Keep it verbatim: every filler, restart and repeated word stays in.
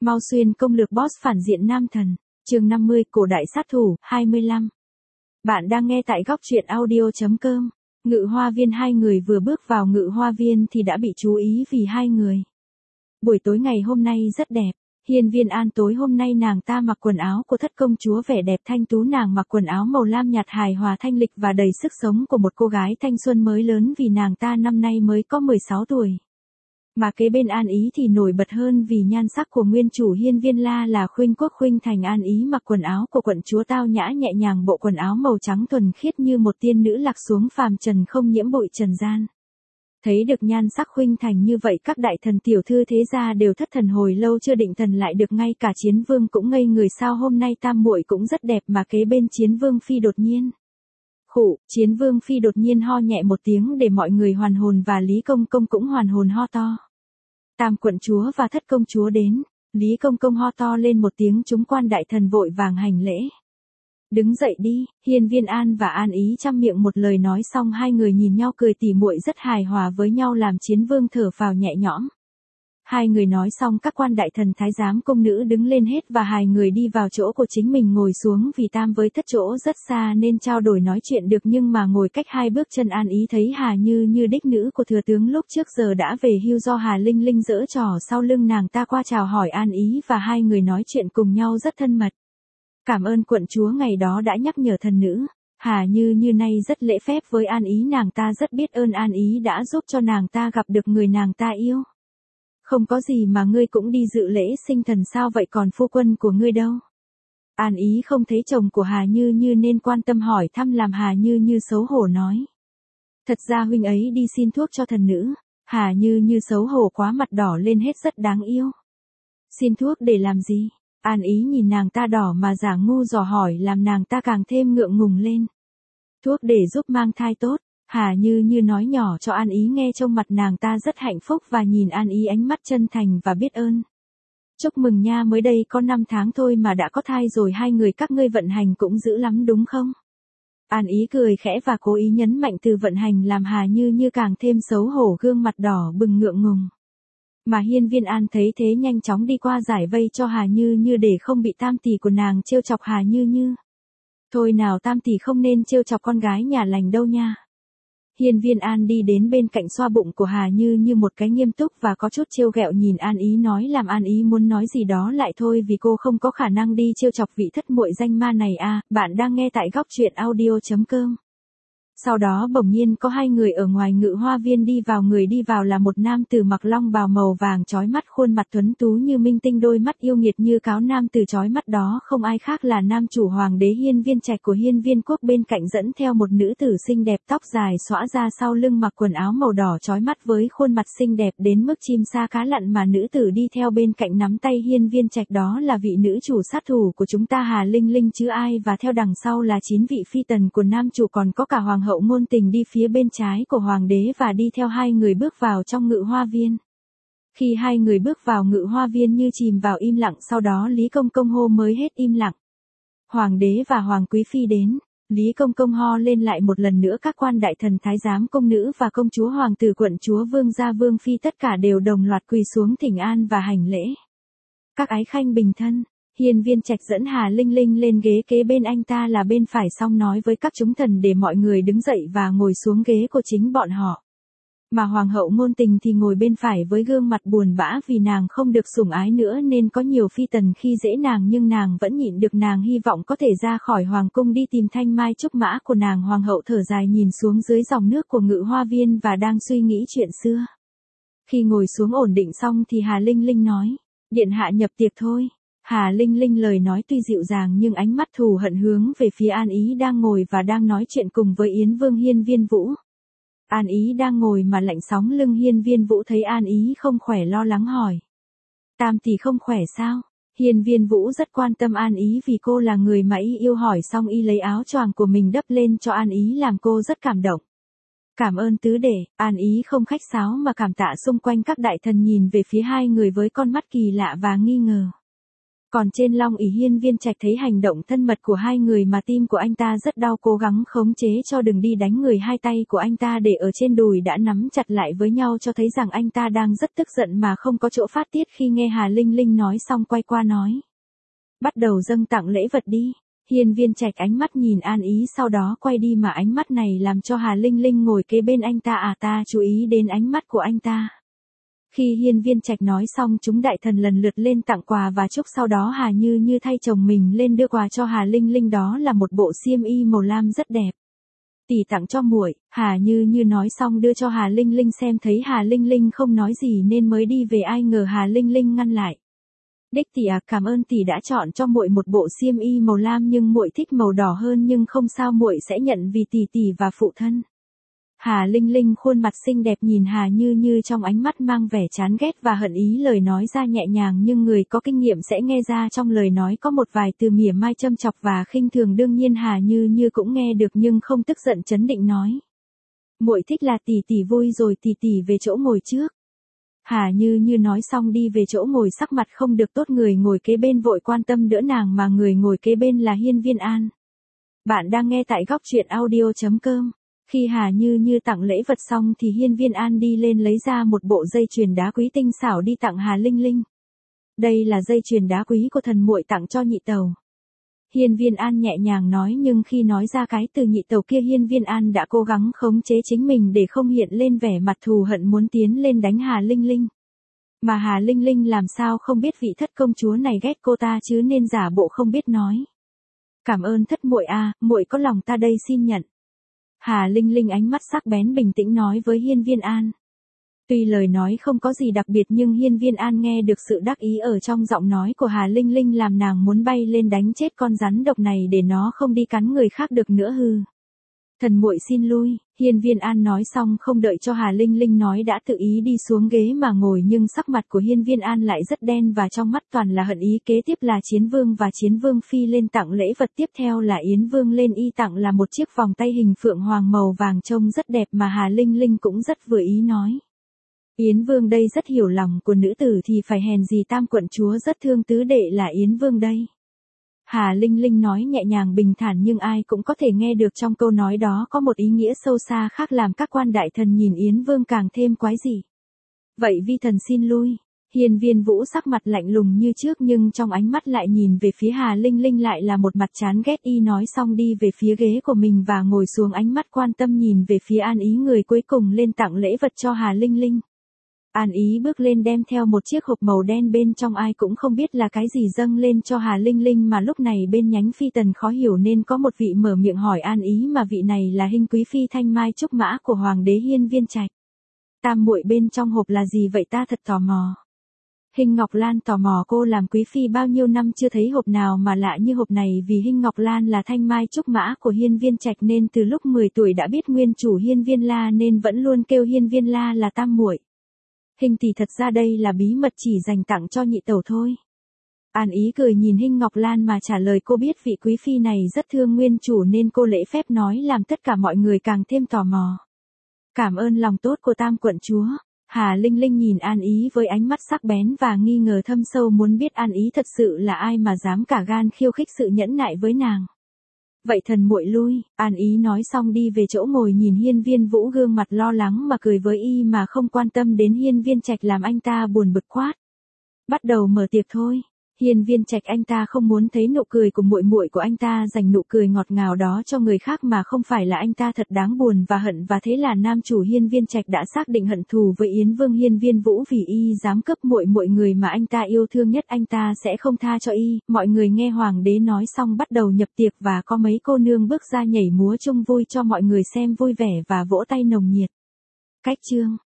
Mao Xuyên công lược boss phản diện nam thần, chương năm mươi, cổ đại sát thủ, hai mươi lăm. Bạn đang nghe tại góc truyện audio.com. Ngự hoa viên. Hai người vừa bước vào ngự hoa viên thì đã bị chú ý vì hai người. Buổi tối ngày hôm nay rất đẹp. Hiên Viên An tối hôm nay nàng ta mặc quần áo của thất công chúa vẻ đẹp thanh tú, nàng mặc quần áo màu lam nhạt hài hòa thanh lịch và đầy sức sống của một cô gái thanh xuân mới lớn vì nàng ta năm nay mới có mười sáu tuổi. Mà kế bên An Ý thì nổi bật hơn vì nhan sắc của nguyên chủ Hiên Viên La là Khuynh Quốc Khuynh Thành. An Ý mặc quần áo của quận chúa tao nhã nhẹ nhàng, bộ quần áo màu trắng thuần khiết như một tiên nữ lạc xuống phàm trần, không nhiễm bụi trần gian. Thấy được nhan sắc Khuynh Thành như vậy, các đại thần tiểu thư thế gia đều thất thần hồi lâu chưa định thần lại được, ngay cả Chiến Vương cũng ngây người, sao hôm nay tam muội cũng rất đẹp. Mà kế bên Chiến Vương phi đột nhiên Khụ, Chiến Vương phi đột nhiên ho nhẹ một tiếng để mọi người hoàn hồn, và Lý Công Công cũng hoàn hồn ho to. Tam quận chúa và thất công chúa đến, Lý Công Công ho to lên một tiếng, chúng quan đại thần vội vàng hành lễ. Đứng dậy đi. Hiên Viên An và An Ý chăm miệng một lời nói xong, hai người nhìn nhau cười tỉ muội rất hài hòa với nhau, làm Chiến Vương thở phào nhẹ nhõm. Hai người nói xong, các quan đại thần thái giám công nữ đứng lên hết và hai người đi vào chỗ của chính mình ngồi xuống, vì tam với thất chỗ rất xa nên trao đổi nói chuyện được, nhưng mà ngồi cách hai bước chân. An Ý thấy Hà Như Như đích nữ của thừa tướng lúc trước giờ đã về hưu do Hà Linh Linh giở trò sau lưng nàng ta qua chào hỏi An Ý, và hai người nói chuyện cùng nhau rất thân mật. Cảm ơn quận chúa ngày đó đã nhắc nhở thần nữ. Hà Như Như nay rất lễ phép với An Ý, nàng ta rất biết ơn An Ý đã giúp cho nàng ta gặp được người nàng ta yêu. Không có gì mà ngươi cũng đi dự lễ sinh thần sao vậy, còn phu quân của ngươi đâu? An Ý không thấy chồng của Hà Như Như nên quan tâm hỏi thăm, làm Hà Như Như xấu hổ nói. Thật ra huynh ấy đi xin thuốc cho thần nữ. Hà Như Như xấu hổ quá, mặt đỏ lên hết, rất đáng yêu. Xin thuốc để làm gì? An Ý nhìn nàng ta đỏ mà giả ngu dò hỏi, làm nàng ta càng thêm ngượng ngùng lên. Thuốc để giúp mang thai tốt. Hà Như Như nói nhỏ cho An Ý nghe, trong mặt nàng ta rất hạnh phúc và nhìn An Ý ánh mắt chân thành và biết ơn. Chúc mừng nha, mới đây có năm tháng thôi mà đã có thai rồi, hai người các ngươi vận hành cũng dữ lắm đúng không? An Ý cười khẽ và cố ý nhấn mạnh từ vận hành, làm Hà Như Như càng thêm xấu hổ, gương mặt đỏ bừng ngượng ngùng. Mà Hiên Viên An thấy thế nhanh chóng đi qua giải vây cho Hà Như Như để không bị tam tỷ của nàng trêu chọc. Hà Như Như: Thôi nào tam tỷ, không nên trêu chọc con gái nhà lành đâu nha. Hiên Viên An đi đến bên cạnh xoa bụng của Hà Như Như một cái nghiêm túc và có chút trêu ghẹo nhìn An Ý, nói làm An Ý muốn nói gì đó lại thôi, vì cô không có khả năng đi trêu chọc vị thất muội danh ma này à. Bạn đang nghe tại góc truyện audio.com. Sau đó bỗng nhiên có hai người ở ngoài ngự hoa viên đi vào, người đi vào là một nam tử mặc long bào màu vàng chói mắt, khuôn mặt tuấn tú như minh tinh, đôi mắt yêu nghiệt như cáo. Nam tử chói mắt đó không ai khác là nam chủ hoàng đế Hiên Viên Trạch của Hiên Viên quốc, bên cạnh dẫn theo một nữ tử xinh đẹp, tóc dài xõa ra sau lưng, mặc quần áo màu đỏ chói mắt với khuôn mặt xinh đẹp đến mức chim sa cá lặn, mà nữ tử đi theo bên cạnh nắm tay Hiên Viên Trạch đó là vị nữ chủ sát thủ của chúng ta, Hà Linh Linh chứ ai, và theo đằng sau là chín vị phi tần của nam chủ, còn có cả hoàng hậu Ngôn Tình đi phía bên trái của hoàng đế, và đi theo hai người bước vào trong ngự hoa viên. Khi hai người bước vào ngự hoa viên như chìm vào im lặng, sau đó Lý Công Công hô mới hết im lặng. Hoàng đế và hoàng quý phi đến. Lý Công Công ho lên lại một lần nữa, các quan đại thần thái giám công nữ và công chúa hoàng tử quận chúa vương gia vương phi tất cả đều đồng loạt quỳ xuống thỉnh an và hành lễ. Các ái khanh bình thân. Hiên Viên Trạch dẫn Hà Linh Linh lên ghế kế bên anh ta là bên phải, xong nói với các chúng thần để mọi người đứng dậy và ngồi xuống ghế của chính bọn họ. Mà hoàng hậu Ngôn Tình thì ngồi bên phải với gương mặt buồn bã vì nàng không được sủng ái nữa nên có nhiều phi tần khi dễ nàng, nhưng nàng vẫn nhịn được, nàng hy vọng có thể ra khỏi hoàng cung đi tìm thanh mai trúc mã của nàng. Hoàng hậu thở dài nhìn xuống dưới dòng nước của ngự hoa viên và đang suy nghĩ chuyện xưa. Khi ngồi xuống ổn định xong thì Hà Linh Linh nói, điện hạ nhập tiệc thôi. Hà Linh Linh lời nói tuy dịu dàng nhưng ánh mắt thù hận hướng về phía An Ý đang ngồi và đang nói chuyện cùng với Yến Vương Hiên Viên Vũ. An Ý đang ngồi mà lạnh sóng lưng. Hiên Viên Vũ thấy An Ý không khỏe lo lắng hỏi, tam tỷ không khỏe sao? Hiên Viên Vũ rất quan tâm An Ý vì cô là người mà y yêu, hỏi xong y lấy áo choàng của mình đắp lên cho An Ý làm cô rất cảm động. Cảm ơn tứ đệ. An Ý không khách sáo mà cảm tạ. Xung quanh các đại thần nhìn về phía hai người với con mắt kỳ lạ và nghi ngờ. Còn trên Long ỷ Hiên Viên Trạch thấy hành động thân mật của hai người mà tim của anh ta rất đau, cố gắng khống chế cho đừng đi đánh người, hai tay của anh ta để ở trên đùi đã nắm chặt lại với nhau cho thấy rằng anh ta đang rất tức giận mà không có chỗ phát tiết. Khi nghe Hà Linh Linh nói xong quay qua nói. Bắt đầu dâng tặng lễ vật đi. Hiên Viên Trạch ánh mắt nhìn An Ý sau đó quay đi mà ánh mắt này làm cho Hà Linh Linh ngồi kế bên anh ta à ta chú ý đến ánh mắt của anh ta. Khi Hiên Viên Trạch nói xong chúng đại thần lần lượt lên tặng quà và chúc, sau đó Hà Như Như thay chồng mình lên đưa quà cho Hà Linh Linh, đó là một bộ xiêm y màu lam rất đẹp. Tỷ tặng cho muội. Hà Như Như nói xong đưa cho Hà Linh Linh xem, thấy Hà Linh Linh không nói gì nên mới đi về, ai ngờ Hà Linh Linh ngăn lại. Đích tỷ à, cảm ơn tỷ đã chọn cho muội một bộ xiêm y màu lam nhưng muội thích màu đỏ hơn, nhưng không sao, muội sẽ nhận vì tỷ tỷ và phụ thân. Hà Linh Linh khuôn mặt xinh đẹp nhìn Hà Như Như trong ánh mắt mang vẻ chán ghét và hận ý, lời nói ra nhẹ nhàng nhưng người có kinh nghiệm sẽ nghe ra trong lời nói có một vài từ mỉa mai châm chọc và khinh thường, đương nhiên Hà Như Như cũng nghe được nhưng không tức giận, trấn định nói. Muội thích là tỷ tỷ vui rồi, tỷ tỷ về chỗ ngồi trước. Hà Như Như nói xong đi về chỗ ngồi, sắc mặt không được tốt, người ngồi kế bên vội quan tâm đỡ nàng mà người ngồi kế bên là Hiên Viên An. Bạn đang nghe tại góc truyện audio chấm com. Khi Hà Như Như tặng lễ vật xong thì Hiên Viên An đi lên lấy ra một bộ dây chuyền đá quý tinh xảo đi tặng Hà Linh Linh. Đây là dây chuyền đá quý của thần muội tặng cho nhị tẩu. Hiên Viên An nhẹ nhàng nói, nhưng khi nói ra cái từ nhị tẩu kia Hiên Viên An đã cố gắng khống chế chính mình để không hiện lên vẻ mặt thù hận muốn tiến lên đánh Hà Linh Linh. Mà Hà Linh Linh làm sao không biết vị thất công chúa này ghét cô ta chứ nên giả bộ không biết nói. Cảm ơn thất muội a, muội có lòng ta đây xin nhận. Hà Linh Linh ánh mắt sắc bén bình tĩnh nói với Hiên Viên An. Tuy lời nói không có gì đặc biệt nhưng Hiên Viên An nghe được sự đắc ý ở trong giọng nói của Hà Linh Linh làm nàng muốn bay lên đánh chết con rắn độc này để nó không đi cắn người khác được nữa hư. Thần muội xin lui. Hiên Viên An nói xong không đợi cho Hà Linh Linh nói đã tự ý đi xuống ghế mà ngồi, nhưng sắc mặt của Hiên Viên An lại rất đen và trong mắt toàn là hận ý. Kế tiếp là Chiến Vương và Chiến Vương Phi lên tặng lễ vật, tiếp theo là Yến Vương lên y tặng là một chiếc vòng tay hình phượng hoàng màu vàng trông rất đẹp mà Hà Linh Linh cũng rất vừa ý nói. Yến Vương đây rất hiểu lòng của nữ tử thì phải hèn gì tam quận chúa rất thương tứ đệ là Yến Vương đây. Hà Linh Linh nói nhẹ nhàng bình thản nhưng ai cũng có thể nghe được trong câu nói đó có một ý nghĩa sâu xa khác làm các quan đại thần nhìn Yến Vương càng thêm quái dị. Vậy vi thần xin lui. Hiên Viên Vũ sắc mặt lạnh lùng như trước nhưng trong ánh mắt lại nhìn về phía Hà Linh Linh lại là một mặt chán ghét. Y nói xong đi về phía ghế của mình và ngồi xuống, ánh mắt quan tâm nhìn về phía An Ý, người cuối cùng lên tặng lễ vật cho Hà Linh Linh. An Ý bước lên đem theo một chiếc hộp màu đen, bên trong ai cũng không biết là cái gì dâng lên cho Hà Linh Linh, mà lúc này bên nhánh phi tần khó hiểu nên có một vị mở miệng hỏi An Ý mà vị này là Hình quý phi Thanh Mai Trúc Mã của Hoàng đế Hiên Viên Trạch. Tam muội bên trong hộp là gì vậy, ta thật tò mò. Hình Ngọc Lan tò mò, cô làm quý phi bao nhiêu năm chưa thấy hộp nào mà lạ như hộp này, vì Hình Ngọc Lan là Thanh Mai Trúc Mã của Hiên Viên Trạch nên từ lúc mười tuổi đã biết nguyên chủ Hiên Viên La nên vẫn luôn kêu Hiên Viên La là tam muội. Hình tỷ, thật ra đây là bí mật chỉ dành tặng cho nhị tẩu thôi. An Ý cười nhìn Hình Ngọc Lan mà trả lời, cô biết vị quý phi này rất thương nguyên chủ nên cô lễ phép nói làm tất cả mọi người càng thêm tò mò. Cảm ơn lòng tốt của tam quận chúa. Hà Linh Linh nhìn An Ý với ánh mắt sắc bén và nghi ngờ thâm sâu, muốn biết An Ý thật sự là ai mà dám cả gan khiêu khích sự nhẫn nại với nàng. Vậy thần muội lui. An Ý nói xong đi về chỗ ngồi, nhìn Hiên Viên Vũ gương mặt lo lắng mà cười với y mà không quan tâm đến Hiên Viên Trạch làm anh ta buồn bực quát. Bắt đầu mở tiệc thôi. Hiên Viên Trạch anh ta không muốn thấy nụ cười của muội muội của anh ta dành nụ cười ngọt ngào đó cho người khác mà không phải là anh ta thật đáng buồn và hận, và thế là nam chủ Hiên Viên Trạch đã xác định hận thù với Yến Vương Hiên Viên Vũ vì y dám cướp muội muội người mà anh ta yêu thương nhất, anh ta sẽ không tha cho y. Mọi người nghe hoàng đế nói xong bắt đầu nhập tiệc và có mấy cô nương bước ra nhảy múa chung vui cho mọi người xem vui vẻ và vỗ tay nồng nhiệt. Cách chương